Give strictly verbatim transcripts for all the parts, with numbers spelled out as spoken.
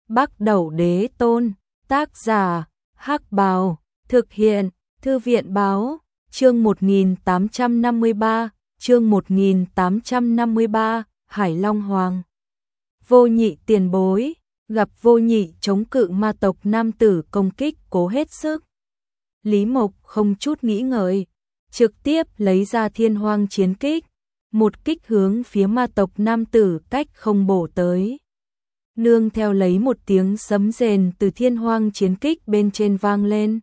Bắc Đẩu Đế Tôn, tác giả, Hắc Bào, thực hiện, Thư viện Báo, chương một nghìn tám trăm năm mươi ba, chương một nghìn tám trăm năm mươi ba, Hải Long Hoàng. Vô Nhị tiền bối, gặp Vô Nhị chống cự ma tộc nam tử công kích cố hết sức. Lý Mộc không chút nghĩ ngợi, trực tiếp lấy ra Thiên Hoang chiến kích, một kích hướng phía ma tộc nam tử cách không bổ tới. Nương theo lấy một tiếng sấm rền từ Thiên Hoang chiến kích bên trên vang lên.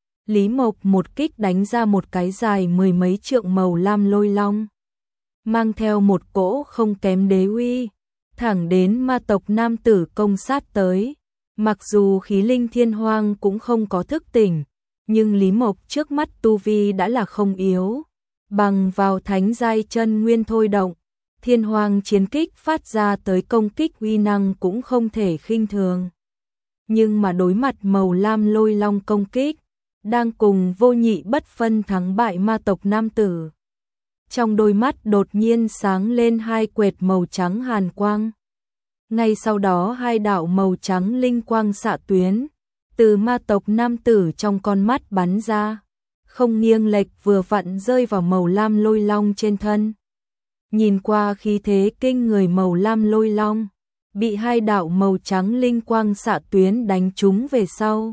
Lý Mộc một kích đánh ra một cái dài mười mấy trượng màu lam lôi long, mang theo một cỗ không kém đế uy, thẳng đến ma tộc nam tử công sát tới. Mặc dù khí linh Thiên Hoang cũng không có thức tỉnh, nhưng Lý Mộc trước mắt tu vi đã là không yếu, bằng vào thánh giai chân nguyên thôi động, Thiên Hoang chiến kích phát ra tới công kích uy năng cũng không thể khinh thường. Nhưng mà đối mặt màu lam lôi long công kích, đang cùng Vô Nhị bất phân thắng bại ma tộc nam tử, trong đôi mắt đột nhiên sáng lên hai quệt màu trắng hàn quang. Ngay sau đó hai đạo màu trắng linh quang xạ tuyến từ ma tộc nam tử trong con mắt bắn ra, không nghiêng lệch vừa vặn rơi vào màu lam lôi long trên thân. Nhìn qua khí thế kinh người màu lam lôi long, bị hai đạo màu trắng linh quang xạ tuyến đánh trúng về sau.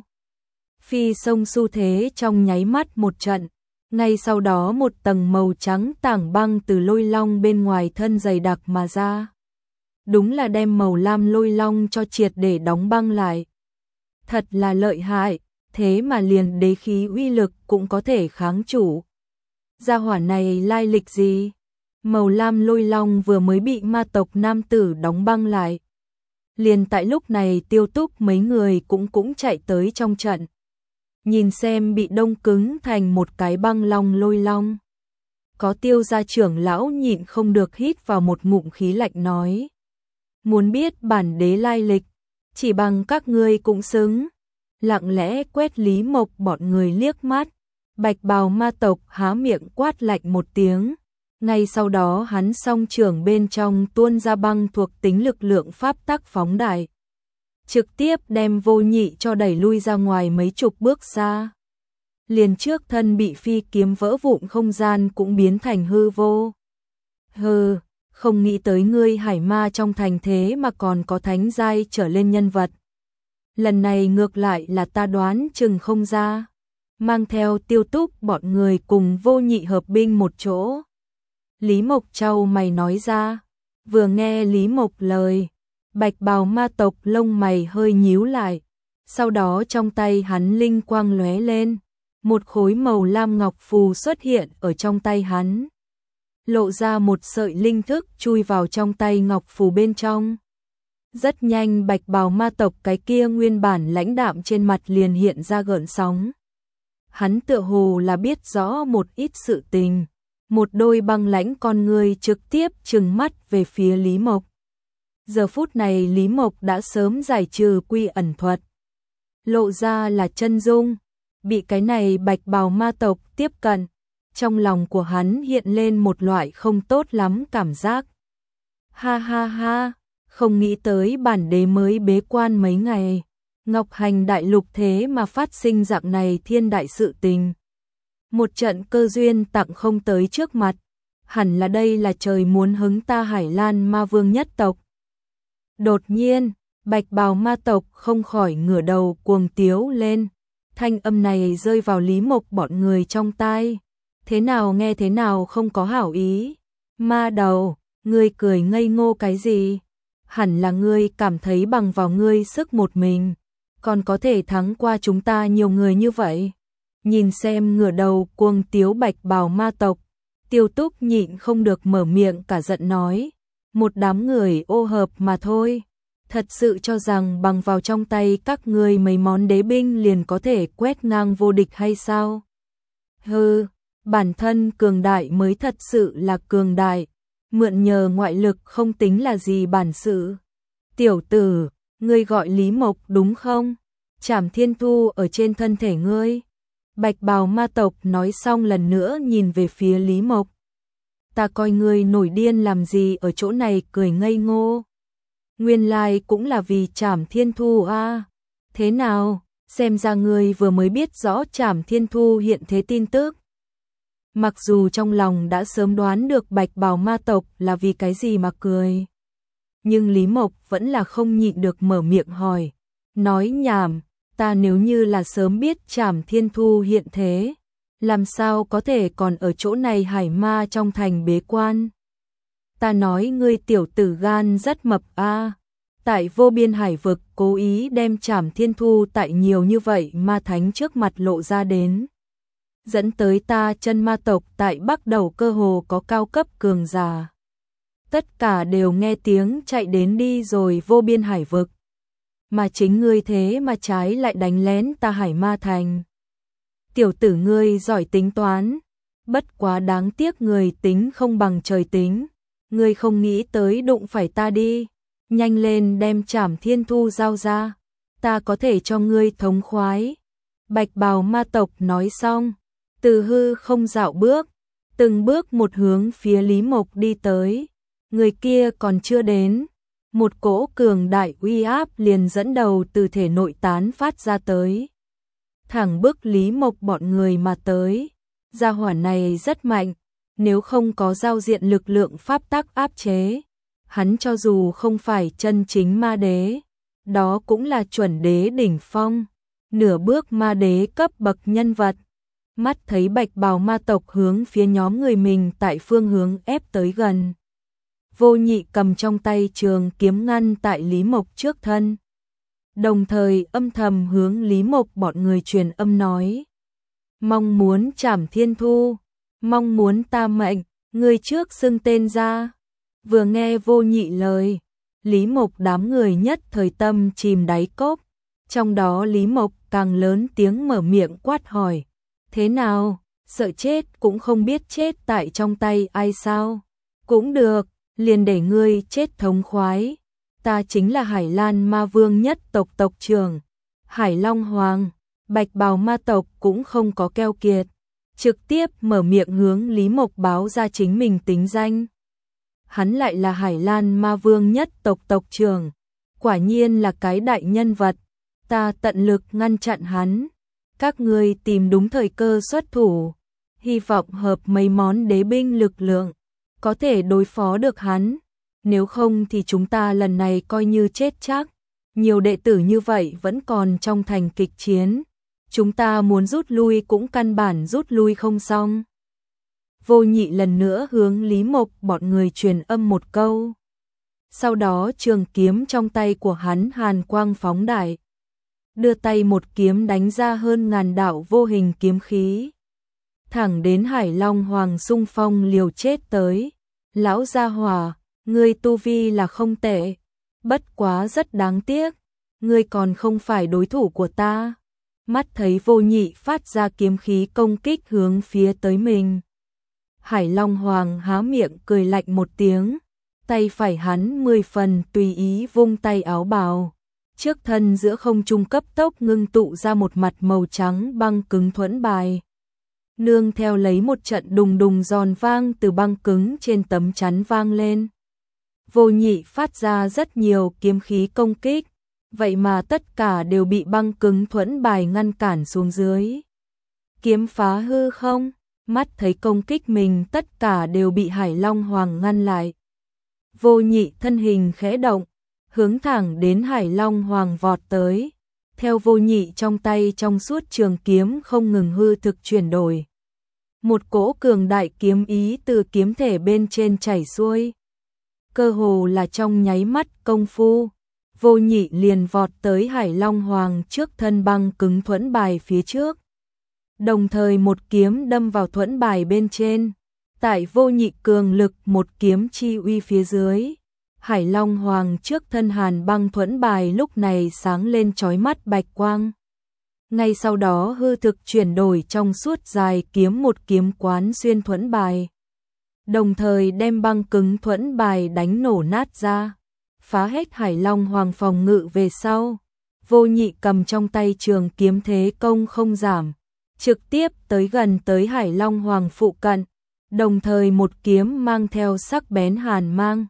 Phi sông xu thế trong nháy mắt một trận, ngay sau đó một tầng màu trắng tảng băng từ lôi long bên ngoài thân dày đặc mà ra. Đúng là đem màu lam lôi long cho triệt để đóng băng lại. Thật là lợi hại, thế mà liền đế khí uy lực cũng có thể kháng chủ. Gia hỏa này lai lịch gì? Màu lam lôi long vừa mới bị ma tộc nam tử đóng băng lại. Liền tại lúc này Tiêu Túc mấy người cũng cũng chạy tới trong trận. Nhìn xem bị đông cứng thành một cái băng long lôi long. Có Tiêu gia trưởng lão nhịn không được hít vào một ngụm khí lạnh nói. Muốn biết bản đế lai lịch, chỉ bằng các ngươi cũng xứng. Lặng lẽ quét Lý Mộc bọn người liếc mắt. Bạch bào ma tộc há miệng quát lạnh một tiếng. Ngay sau đó hắn song trưởng bên trong tuôn ra băng thuộc tính lực lượng pháp tắc phóng đại, trực tiếp đem Vô Nhị cho đẩy lui ra ngoài mấy chục bước xa. Liền trước thân bị phi kiếm vỡ vụn không gian cũng biến thành hư vô. Hừ, không nghĩ tới ngươi hải ma trong thành thế mà còn có thánh giai trở lên nhân vật. Lần này ngược lại là ta đoán chừng không ra. Mang theo Tiêu Túc bọn người cùng Vô Nhị hợp binh một chỗ. Lý Mộc trao mày nói ra. Vừa nghe Lý Mộc lời, bạch bào ma tộc lông mày hơi nhíu lại. Sau đó trong tay hắn linh quang lóe lên, một khối màu lam ngọc phù xuất hiện ở trong tay hắn. Lộ ra một sợi linh thức chui vào trong tay ngọc phù bên trong. Rất nhanh bạch bào ma tộc cái kia nguyên bản lãnh đạm trên mặt liền hiện ra gợn sóng. Hắn tựa hồ là biết rõ một ít sự tình. Một đôi băng lãnh con người trực tiếp trừng mắt về phía Lý Mộc. Giờ phút này Lý Mộc đã sớm giải trừ quy ẩn thuật. Lộ ra là chân dung. Bị cái này bạch bào ma tộc tiếp cận. Trong lòng của hắn hiện lên một loại không tốt lắm cảm giác. Ha ha ha, không nghĩ tới bản đế mới bế quan mấy ngày. Ngọc Hành đại lục thế mà phát sinh dạng này thiên đại sự tình. Một trận cơ duyên tặng không tới trước mặt, hẳn là đây là trời muốn hứng ta Hải Lan ma vương nhất tộc. Đột nhiên, bạch bào ma tộc không khỏi ngửa đầu cuồng tiếu lên, thanh âm này rơi vào Lý Mộc bọn người trong tai. Thế nào nghe thế nào không có hảo ý. Ma đầu, ngươi cười ngây ngô cái gì? Hẳn là ngươi cảm thấy bằng vào ngươi sức một mình, còn có thể thắng qua chúng ta nhiều người như vậy. Nhìn xem ngửa đầu cuồng tiếu bạch bào ma tộc, Tiêu Túc nhịn không được mở miệng cả giận nói. Một đám người ô hợp mà thôi. Thật sự cho rằng bằng vào trong tay các ngươi mấy món đế binh liền có thể quét ngang vô địch hay sao? Hừ, bản thân cường đại mới thật sự là cường đại. Mượn nhờ ngoại lực không tính là gì bản sự. Tiểu tử, ngươi gọi Lý Mộc đúng không? Trảm Thiên Thu ở trên thân thể ngươi. Bạch bào ma tộc nói xong lần nữa nhìn về phía Lý Mộc. Ta coi ngươi nổi điên làm gì ở chỗ này cười ngây ngô. Nguyên lai cũng là vì Trảm Thiên Thu a. À. Thế nào, xem ra ngươi vừa mới biết rõ Trảm Thiên Thu hiện thế tin tức. Mặc dù trong lòng đã sớm đoán được Bạch Bào ma tộc là vì cái gì mà cười, nhưng Lý Mộc vẫn là không nhịn được mở miệng hỏi, nói nhảm, ta nếu như là sớm biết Trảm Thiên Thu hiện thế, làm sao có thể còn ở chỗ này hải ma trong thành bế quan. Ta nói ngươi tiểu tử gan rất mập a. À. Tại vô biên hải vực cố ý đem Trảm Thiên Thu tại nhiều như vậy ma thánh trước mặt lộ ra đến, dẫn tới ta chân ma tộc tại Bắc Đầu cơ hồ có cao cấp cường giả. Tất cả đều nghe tiếng chạy đến đi rồi vô biên hải vực. Mà chính ngươi thế mà trái lại đánh lén ta hải ma thành. Tiểu tử ngươi giỏi tính toán, bất quá đáng tiếc người tính không bằng trời tính. Ngươi không nghĩ tới đụng phải ta đi, nhanh lên đem Trảm Thiên Thu giao ra, ta có thể cho ngươi thống khoái. Bạch Bào ma tộc nói xong, từ hư không dạo bước, từng bước một hướng phía Lý Mộc đi tới. Người kia còn chưa đến, một cỗ cường đại uy áp liền dẫn đầu từ thể nội tán phát ra tới, thẳng bức Lý Mộc bọn người mà tới. Gia hỏa này rất mạnh, nếu không có giao diện lực lượng pháp tắc áp chế, hắn cho dù không phải chân chính ma đế, đó cũng là chuẩn đế đỉnh phong, nửa bước ma đế cấp bậc nhân vật. Mắt thấy Bạch Bào ma tộc hướng phía nhóm người mình tại phương hướng ép tới gần, Vô Nhị cầm trong tay trường kiếm ngăn tại Lý Mộc trước thân, đồng thời âm thầm hướng Lý Mộc bọn người truyền âm nói, mong muốn Trảm Thiên Thu, mong muốn ta mệnh, người trước xưng tên ra. Vừa nghe Vô Nhị lời, Lý Mộc đám người nhất thời tâm chìm đáy cốc, trong đó Lý Mộc càng lớn tiếng mở miệng quát hỏi, thế nào, sợ chết cũng không biết chết tại trong tay ai sao? Cũng được, liền để ngươi chết thống khoái. Ta chính là Hải Lan Ma Vương nhất tộc tộc trưởng, Hải Long Hoàng. Bạch Bào ma tộc cũng không có keo kiệt, trực tiếp mở miệng hướng Lý Mộc báo ra chính mình tính danh. Hắn lại là Hải Lan Ma Vương nhất tộc tộc trưởng, quả nhiên là cái đại nhân vật, ta tận lực ngăn chặn hắn. Các ngươi tìm đúng thời cơ xuất thủ, hy vọng hợp mấy món đế binh lực lượng, có thể đối phó được hắn, nếu không thì chúng ta lần này coi như chết chắc. Nhiều đệ tử như vậy vẫn còn trong thành kịch chiến, chúng ta muốn rút lui cũng căn bản rút lui không xong. Vô Nhị lần nữa hướng Lý Mộc bọn người truyền âm một câu. Sau đó trường kiếm trong tay của hắn hàn quang phóng đại, đưa tay một kiếm đánh ra hơn ngàn đạo vô hình kiếm khí, thẳng đến Hải Long Hoàng xung phong liều chết tới. Lão gia hỏa, ngươi tu vi là không tệ, bất quá rất đáng tiếc, ngươi còn không phải đối thủ của ta. Mắt thấy Vô Nhị phát ra kiếm khí công kích hướng phía tới mình, Hải Long Hoàng há miệng cười lạnh một tiếng, tay phải hắn mười phần tùy ý vung tay áo bào, trước thân giữa không trung cấp tốc ngưng tụ ra một mặt màu trắng băng cứng thuẫn bài. Nương theo lấy một trận đùng đùng giòn vang từ băng cứng trên tấm chắn vang lên. Vô Nhị phát ra rất nhiều kiếm khí công kích, vậy mà tất cả đều bị băng cứng thuẫn bài ngăn cản xuống dưới. Kiếm phá hư không, mắt thấy công kích mình tất cả đều bị Hải Long Hoàng ngăn lại. Vô Nhị thân hình khẽ động, hướng thẳng đến Hải Long Hoàng vọt tới. Theo Vô Nhị trong tay trong suốt trường kiếm không ngừng hư thực chuyển đổi, một cỗ cường đại kiếm ý từ kiếm thể bên trên chảy xuôi. Cơ hồ là trong nháy mắt công phu, Vô Nhị liền vọt tới Hải Long Hoàng trước thân băng cứng thuẫn bài phía trước, đồng thời một kiếm đâm vào thuẫn bài bên trên. Tại Vô Nhị cường lực một kiếm chi uy phía dưới, Hải Long Hoàng trước thân hàn băng thuẫn bài lúc này sáng lên chói mắt bạch quang. Ngay sau đó hư thực chuyển đổi trong suốt dài kiếm một kiếm quán xuyên thuẫn bài, đồng thời đem băng cứng thuẫn bài đánh nổ nát ra, phá hết Hải Long Hoàng phòng ngự về sau. Vô Nhị cầm trong tay trường kiếm thế công không giảm, trực tiếp tới gần tới Hải Long Hoàng phụ cận, đồng thời một kiếm mang theo sắc bén hàn mang,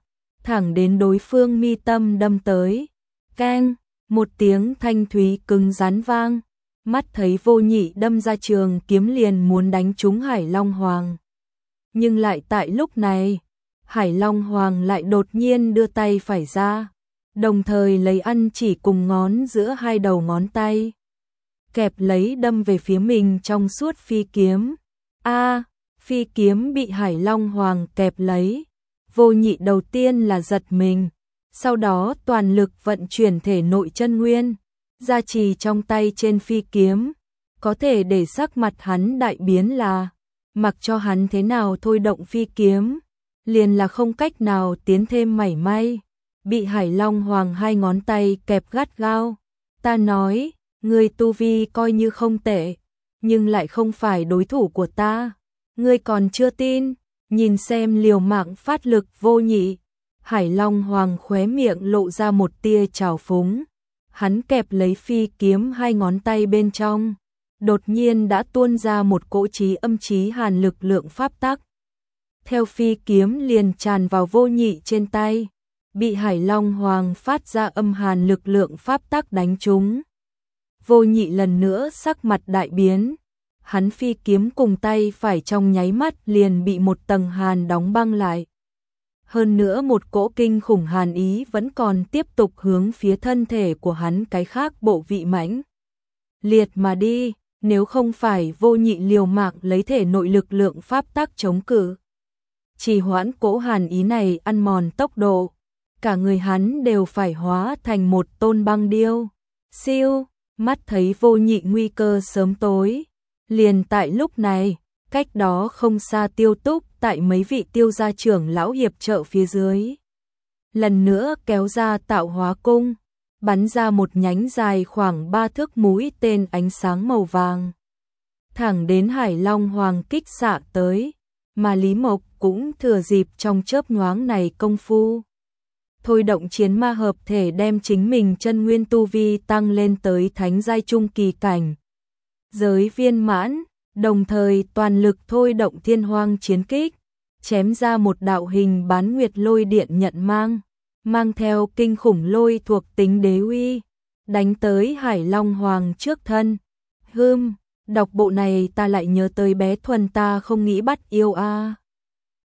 thẳng đến đối phương mi tâm đâm tới. Keng, một tiếng thanh thúy cứng rắn vang, mắt thấy Vô Nhị đâm ra trường kiếm liền muốn đánh trúng Hải Long Hoàng. Nhưng lại tại lúc này, Hải Long Hoàng lại đột nhiên đưa tay phải ra, đồng thời lấy ăn chỉ cùng ngón giữa hai đầu ngón tay, kẹp lấy đâm về phía mình trong suốt phi kiếm. A, phi kiếm bị Hải Long Hoàng kẹp lấy, Vô Nhị đầu tiên là giật mình, sau đó toàn lực vận chuyển thể nội chân nguyên, gia trì trong tay trên phi kiếm, có thể để sắc mặt hắn đại biến là, mặc cho hắn thế nào thôi động phi kiếm, liền là không cách nào tiến thêm mảy may, bị Hải Long Hoàng hai ngón tay kẹp gắt gao. Ta nói, ngươi tu vi coi như không tệ, nhưng lại không phải đối thủ của ta, ngươi còn chưa tin, nhìn xem liều mạng phát lực Vô Nhị. Hải Long Hoàng khóe miệng lộ ra một tia trào phúng, hắn kẹp lấy phi kiếm hai ngón tay bên trong, đột nhiên đã tuôn ra một cỗ chí âm chí hàn lực lượng pháp tắc. Theo phi kiếm liền tràn vào Vô Nhị trên tay, bị Hải Long Hoàng phát ra âm hàn lực lượng pháp tắc đánh trúng. Vô Nhị lần nữa sắc mặt đại biến, hắn phi kiếm cùng tay phải trong nháy mắt liền bị một tầng hàn đóng băng lại. Hơn nữa một cỗ kinh khủng hàn ý vẫn còn tiếp tục hướng phía thân thể của hắn cái khác bộ vị mãnh liệt mà đi, nếu không phải Vô Nhị liều mạng lấy thể nội lực lượng pháp tắc chống cự, chỉ hoãn cỗ hàn ý này ăn mòn tốc độ, cả người hắn đều phải hóa thành một tôn băng điêu. Siêu, mắt thấy Vô Nhị nguy cơ sớm tối, liền tại lúc này, cách đó không xa Tiêu Túc tại mấy vị Tiêu gia trưởng lão hiệp trợ phía dưới, lần nữa kéo ra tạo hóa cung, bắn ra một nhánh dài khoảng ba thước mũi tên ánh sáng màu vàng, thẳng đến Hải Long Hoàng kích xạ tới, mà Lý Mộc cũng thừa dịp trong chớp nhoáng này công phu, thôi động chiến ma hợp thể đem chính mình chân nguyên tu vi tăng lên tới thánh giai trung kỳ cảnh giới viên mãn, đồng thời toàn lực thôi động thiên hoang chiến kích, chém ra một đạo hình bán nguyệt lôi điện nhận mang, mang theo kinh khủng lôi thuộc tính đế uy, đánh tới Hải Long Hoàng trước thân. Hừm, đọc bộ này ta lại nhớ tới bé Thuần ta không nghĩ bắt yêu a. À.